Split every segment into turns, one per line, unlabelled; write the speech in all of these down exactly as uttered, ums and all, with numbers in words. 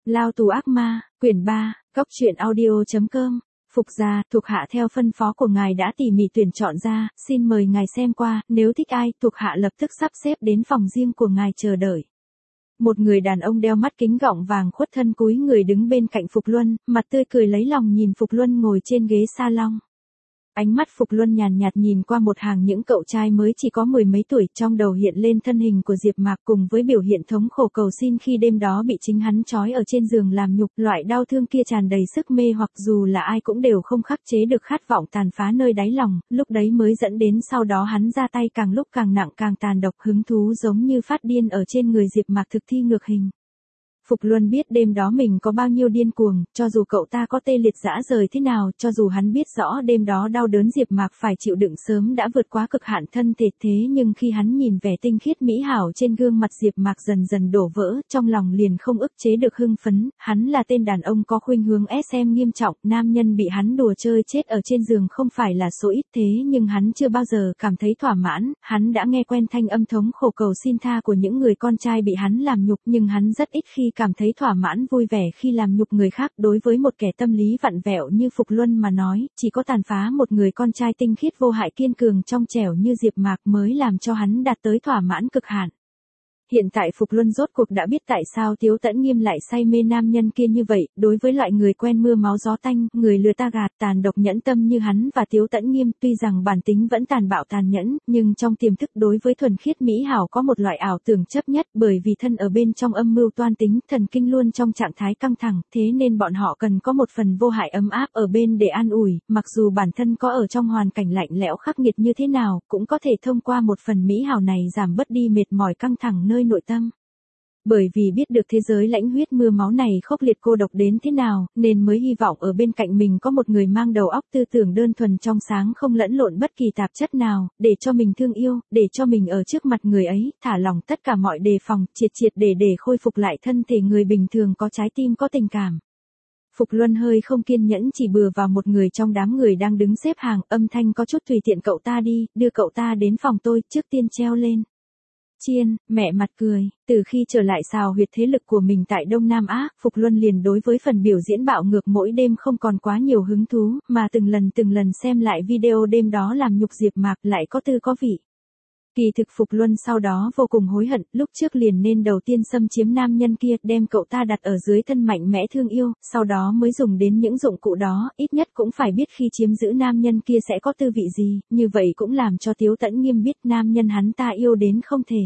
Lao tù ác ma, quyển ba, góc truyện audio.com. Phục gia, thuộc hạ theo phân phó của ngài đã tỉ mỉ tuyển chọn ra, xin mời ngài xem qua, nếu thích ai, thuộc hạ lập tức sắp xếp đến phòng riêng của ngài chờ đợi. Một người đàn ông đeo mắt kính gọng vàng khuất thân cúi người đứng bên cạnh Phục Luân, mặt tươi cười lấy lòng nhìn Phục Luân ngồi trên ghế salon. Ánh mắt Phục Luân nhàn nhạt nhìn qua một hàng những cậu trai mới chỉ có mười mấy tuổi, trong đầu hiện lên thân hình của Diệp Mạc cùng với biểu hiện thống khổ cầu xin khi đêm đó bị chính hắn trói ở trên giường làm nhục, loại đau thương kia tràn đầy sức mê hoặc dù là ai cũng đều không khắc chế được khát vọng tàn phá nơi đáy lòng, lúc đấy mới dẫn đến sau đó hắn ra tay càng lúc càng nặng càng tàn độc, hứng thú giống như phát điên ở trên người Diệp Mạc thực thi ngược hình. Phục Luân biết đêm đó mình có bao nhiêu điên cuồng, cho dù cậu ta có tê liệt rã rời thế nào, cho dù hắn biết rõ đêm đó đau đớn Diệp Mạc phải chịu đựng sớm đã vượt quá cực hạn thân thể, thế nhưng khi hắn nhìn vẻ tinh khiết mỹ hảo trên gương mặt Diệp Mạc dần dần đổ vỡ, trong lòng liền không ức chế được hưng phấn, hắn là tên đàn ông có khuynh hướng ét em nghiêm trọng, nam nhân bị hắn đùa chơi chết ở trên giường không phải là số ít, thế nhưng hắn chưa bao giờ cảm thấy thỏa mãn, hắn đã nghe quen thanh âm thống khổ cầu xin tha của những người con trai bị hắn làm nhục, nhưng hắn rất ít khi cảm thấy thỏa mãn vui vẻ khi làm nhục người khác. Đối với một kẻ tâm lý vặn vẹo như Phục Luân mà nói, chỉ có tàn phá một người con trai tinh khiết vô hại kiên cường trong trẻo như Diệp Mạc mới làm cho hắn đạt tới thỏa mãn cực hạn. Hiện tại Phục Luân rốt cuộc đã biết tại sao Tiếu Tẫn Nghiêm lại say mê nam nhân kia như vậy, đối với loại người quen mưa máu gió tanh, người lừa ta gạt, tàn độc nhẫn tâm như hắn và Tiếu Tẫn Nghiêm, tuy rằng bản tính vẫn tàn bạo tàn nhẫn, nhưng trong tiềm thức đối với thuần khiết mỹ hảo có một loại ảo tưởng chấp nhất, bởi vì thân ở bên trong âm mưu toan tính, thần kinh luôn trong trạng thái căng thẳng, thế nên bọn họ cần có một phần vô hại ấm áp ở bên để an ủi, mặc dù bản thân có ở trong hoàn cảnh lạnh lẽo khắc nghiệt như thế nào, cũng có thể thông qua một phần mỹ hảo này giảm bớt đi mệt mỏi căng thẳng nơi nội tâm. Bởi vì biết được thế giới lãnh huyết mưa máu này khốc liệt cô độc đến thế nào, nên mới hy vọng ở bên cạnh mình có một người mang đầu óc tư tưởng đơn thuần trong sáng không lẫn lộn bất kỳ tạp chất nào, để cho mình thương yêu, để cho mình ở trước mặt người ấy, thả lỏng tất cả mọi đề phòng, triệt triệt để để khôi phục lại thân thể người bình thường có trái tim có tình cảm. Phục Luân hơi không kiên nhẫn chỉ bừa vào một người trong đám người đang đứng xếp hàng, âm thanh có chút tùy tiện, cậu ta đi, đưa cậu ta đến phòng tôi, trước tiên treo lên. Chiên, mẹ mặt cười, từ khi trở lại xào huyệt thế lực của mình tại Đông Nam Á, Phục Luân liền đối với phần biểu diễn bạo ngược mỗi đêm không còn quá nhiều hứng thú, mà từng lần từng lần xem lại video đêm đó làm nhục Diệp Mạc lại có tư có vị. Kỳ thực Phục Luân sau đó vô cùng hối hận, lúc trước liền nên đầu tiên xâm chiếm nam nhân kia, đem cậu ta đặt ở dưới thân mạnh mẽ thương yêu, sau đó mới dùng đến những dụng cụ đó, ít nhất cũng phải biết khi chiếm giữ nam nhân kia sẽ có tư vị gì, như vậy cũng làm cho Tiếu Tẫn Nghiêm biết nam nhân hắn ta yêu đến không thể.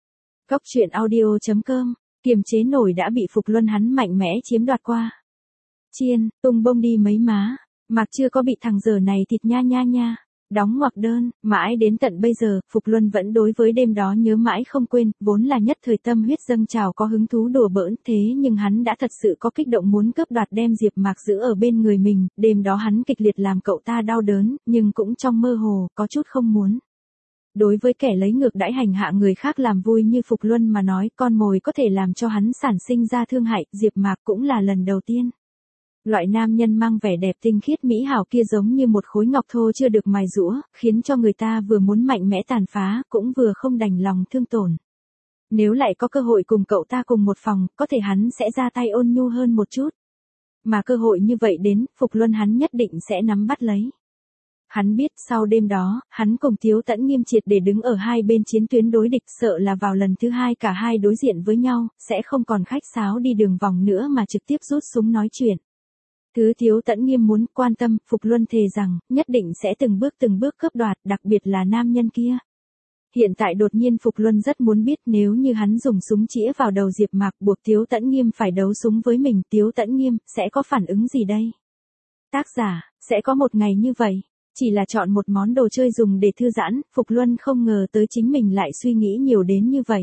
Góc truyện audio.com, kiềm chế nổi đã bị Phục Luân hắn mạnh mẽ chiếm đoạt qua. Chiên, tung bông đi mấy má, Mạc chưa có bị thằng giờ này thịt nha nha nha. Đóng ngoặc đơn, mãi đến tận bây giờ, Phục Luân vẫn đối với đêm đó nhớ mãi không quên, vốn là nhất thời tâm huyết dâng trào có hứng thú đùa bỡn, thế nhưng hắn đã thật sự có kích động muốn cướp đoạt đem Diệp Mạc giữ ở bên người mình, đêm đó hắn kịch liệt làm cậu ta đau đớn, nhưng cũng trong mơ hồ, có chút không muốn. Đối với kẻ lấy ngược đãi hành hạ người khác làm vui như Phục Luân mà nói, con mồi có thể làm cho hắn sản sinh ra thương hại, Diệp Mạc cũng là lần đầu tiên. Loại nam nhân mang vẻ đẹp tinh khiết mỹ hảo kia giống như một khối ngọc thô chưa được mài giũa, khiến cho người ta vừa muốn mạnh mẽ tàn phá, cũng vừa không đành lòng thương tổn. Nếu lại có cơ hội cùng cậu ta cùng một phòng, có thể hắn sẽ ra tay ôn nhu hơn một chút. Mà cơ hội như vậy đến, Phục Luân hắn nhất định sẽ nắm bắt lấy. Hắn biết sau đêm đó, hắn cùng Tiếu Tẫn Nghiêm triệt để đứng ở hai bên chiến tuyến đối địch, sợ là vào lần thứ hai cả hai đối diện với nhau, sẽ không còn khách sáo đi đường vòng nữa mà trực tiếp rút súng nói chuyện. Thứ Tiếu Tẫn Nghiêm muốn quan tâm, Phục Luân thề rằng, nhất định sẽ từng bước từng bước cướp đoạt, đặc biệt là nam nhân kia. Hiện tại đột nhiên Phục Luân rất muốn biết nếu như hắn dùng súng chĩa vào đầu Diệp Mạc buộc Tiếu Tẫn Nghiêm phải đấu súng với mình, Tiếu Tẫn Nghiêm sẽ có phản ứng gì đây? Tác giả, sẽ có một ngày như vậy. Chỉ là chọn một món đồ chơi dùng để thư giãn, Phục Luân không ngờ tới chính mình lại suy nghĩ nhiều đến như vậy.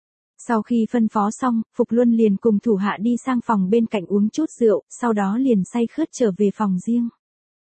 Sau khi phân phó xong, Phục Luân liền cùng thủ hạ đi sang phòng bên cạnh uống chút rượu, sau đó liền say khướt trở về phòng riêng.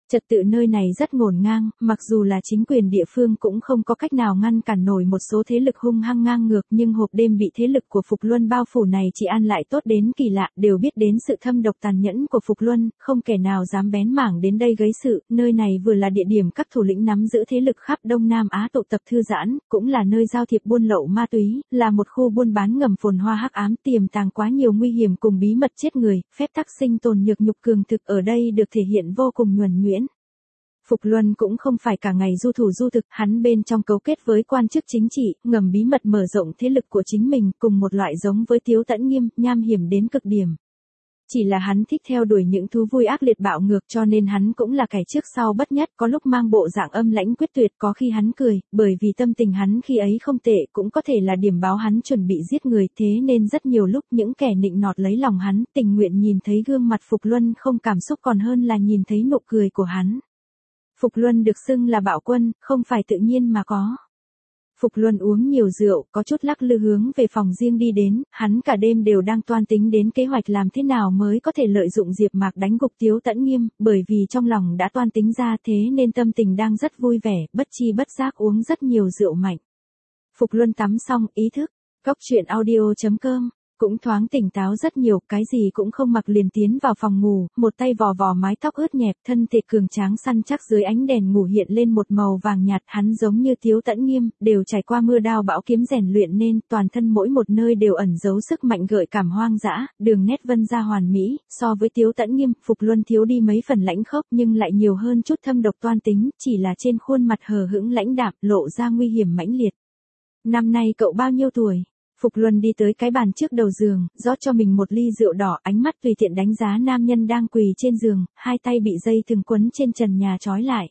Trật tự nơi này rất ngổn ngang, mặc dù là chính quyền địa phương cũng không có cách nào ngăn cản nổi một số thế lực hung hăng ngang ngược, nhưng hộp đêm bị thế lực của Phục Luân bao phủ này chỉ an lại tốt đến kỳ lạ, đều biết đến sự thâm độc tàn nhẫn của Phục Luân, không kẻ nào dám bén mảng đến đây gây sự, nơi này vừa là địa điểm các thủ lĩnh nắm giữ thế lực khắp Đông Nam Á tụ tập thư giãn, cũng là nơi giao thiệp buôn lậu ma túy, là một khu buôn bán ngầm phồn hoa hắc ám, tiềm tàng quá nhiều nguy hiểm cùng bí mật chết người, phép tắc sinh tồn nhược nhục cường thực ở đây được thể hiện vô cùng nhuần nhuyễn. Phục Luân cũng không phải cả ngày du thủ du thực, hắn bên trong cấu kết với quan chức chính trị, ngầm bí mật mở rộng thế lực của chính mình, cùng một loại giống với Tiếu Tẫn Nghiêm, nham hiểm đến cực điểm. Chỉ là hắn thích theo đuổi những thú vui ác liệt bạo ngược, cho nên hắn cũng là kẻ trước sau bất nhất, có lúc mang bộ dạng âm lãnh quyết tuyệt, có khi hắn cười, bởi vì tâm tình hắn khi ấy không tệ, cũng có thể là điểm báo hắn chuẩn bị giết người, thế nên rất nhiều lúc những kẻ nịnh nọt lấy lòng hắn, tình nguyện nhìn thấy gương mặt Phục Luân không cảm xúc còn hơn là nhìn thấy nụ cười của hắn. Phục Luân được xưng là bạo quân, không phải tự nhiên mà có. Phục Luân uống nhiều rượu, có chút lắc lư hướng về phòng riêng đi đến, hắn cả đêm đều đang toan tính đến kế hoạch làm thế nào mới có thể lợi dụng Diệp Mạc đánh gục Tiếu Tẫn Nghiêm, bởi vì trong lòng đã toan tính ra thế nên tâm tình đang rất vui vẻ, bất chi bất giác uống rất nhiều rượu mạnh. Phục Luân tắm xong, ý thức, Cóc Truyện Audio chấm com cũng thoáng tỉnh táo rất nhiều, cái gì cũng không mặc liền tiến vào phòng ngủ, một tay vò vò mái tóc ướt nhẹp, thân thể cường tráng săn chắc dưới ánh đèn ngủ hiện lên một màu vàng nhạt, hắn giống như Tiếu Tẫn Nghiêm, đều trải qua mưa đao bão kiếm rèn luyện nên toàn thân mỗi một nơi đều ẩn giấu sức mạnh gợi cảm hoang dã, đường nét vân ra hoàn mỹ, so với Tiếu Tẫn Nghiêm, Phục Luân thiếu đi mấy phần lãnh khốc nhưng lại nhiều hơn chút thâm độc toan tính, chỉ là trên khuôn mặt hờ hững lãnh đạm, lộ ra nguy hiểm mãnh liệt. Năm nay cậu bao nhiêu tuổi? Phục Luân đi tới cái bàn trước đầu giường, rót cho mình một ly rượu đỏ, ánh mắt tùy tiện đánh giá nam nhân đang quỳ trên giường, hai tay bị dây thừng quấn trên trần nhà trói lại.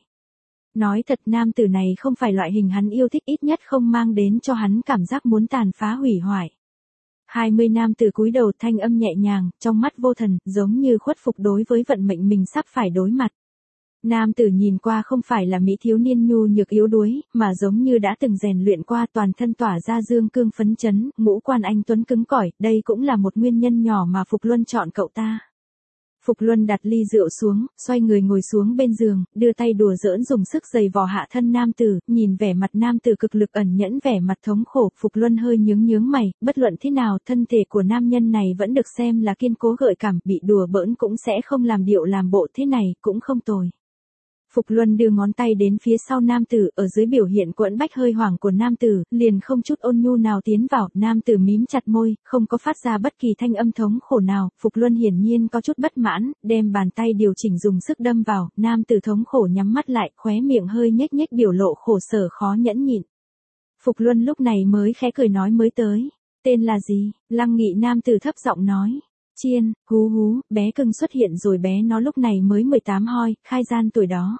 Nói thật, nam tử này không phải loại hình hắn yêu thích, ít nhất không mang đến cho hắn cảm giác muốn tàn phá hủy hoại. Hai mươi nam tử cúi đầu, thanh âm nhẹ nhàng, trong mắt vô thần, giống như khuất phục đối với vận mệnh mình sắp phải đối mặt. Nam tử nhìn qua không phải là mỹ thiếu niên nhu nhược yếu đuối, mà giống như đã từng rèn luyện qua, toàn thân tỏa ra dương cương phấn chấn, ngũ quan anh tuấn cứng cỏi, đây cũng là một nguyên nhân nhỏ mà Phục Luân chọn cậu ta. Phục Luân đặt ly rượu xuống, xoay người ngồi xuống bên giường, đưa tay đùa giỡn dùng sức giày vò hạ thân nam tử, nhìn vẻ mặt nam tử cực lực ẩn nhẫn vẻ mặt thống khổ, Phục Luân hơi nhướng nhướng mày, bất luận thế nào, thân thể của nam nhân này vẫn được xem là kiên cố gợi cảm, bị đùa bỡn cũng sẽ không làm điệu làm bộ thế này, cũng không tồi. Phục Luân đưa ngón tay đến phía sau nam tử, ở dưới biểu hiện quẫn bách hơi hoảng của nam tử, liền không chút ôn nhu nào tiến vào, nam tử mím chặt môi, không có phát ra bất kỳ thanh âm thống khổ nào, Phục Luân hiển nhiên có chút bất mãn, đem bàn tay điều chỉnh dùng sức đâm vào, nam tử thống khổ nhắm mắt lại, khóe miệng hơi nhếch nhếch biểu lộ khổ sở khó nhẫn nhịn. Phục Luân lúc này mới khẽ cười nói mới tới, tên là gì? Lăng Nghị nam tử thấp giọng nói. Chiên, hú hú, bé cưng xuất hiện rồi, bé nó lúc này mới mười tám hoi, khai gian tuổi đó.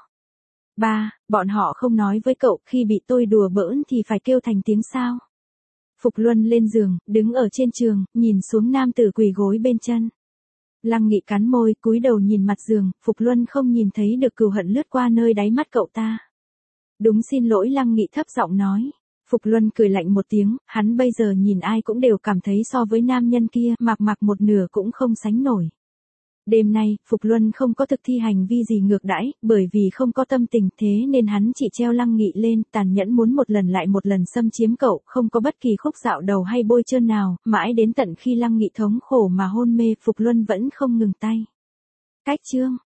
Ba, bọn họ không nói với cậu, khi bị tôi đùa bỡn thì phải kêu thành tiếng sao? Phục Luân lên giường, đứng ở trên giường, nhìn xuống nam tử quỳ gối bên chân. Lăng Nghị cắn môi, cúi đầu nhìn mặt giường, Phục Luân không nhìn thấy được cừu hận lướt qua nơi đáy mắt cậu ta. Đúng, xin lỗi, Lăng Nghị thấp giọng nói. Phục Luân cười lạnh một tiếng, hắn bây giờ nhìn ai cũng đều cảm thấy so với nam nhân kia, Mạc Mạc một nửa cũng không sánh nổi. Đêm nay, Phục Luân không có thực thi hành vi gì ngược đãi, bởi vì không có tâm tình, thế nên hắn chỉ treo Lăng Nghị lên, tàn nhẫn muốn một lần lại một lần xâm chiếm cậu, không có bất kỳ khúc dạo đầu hay bôi trơn nào, mãi đến tận khi Lăng Nghị thống khổ mà hôn mê, Phục Luân vẫn không ngừng tay. Cách chương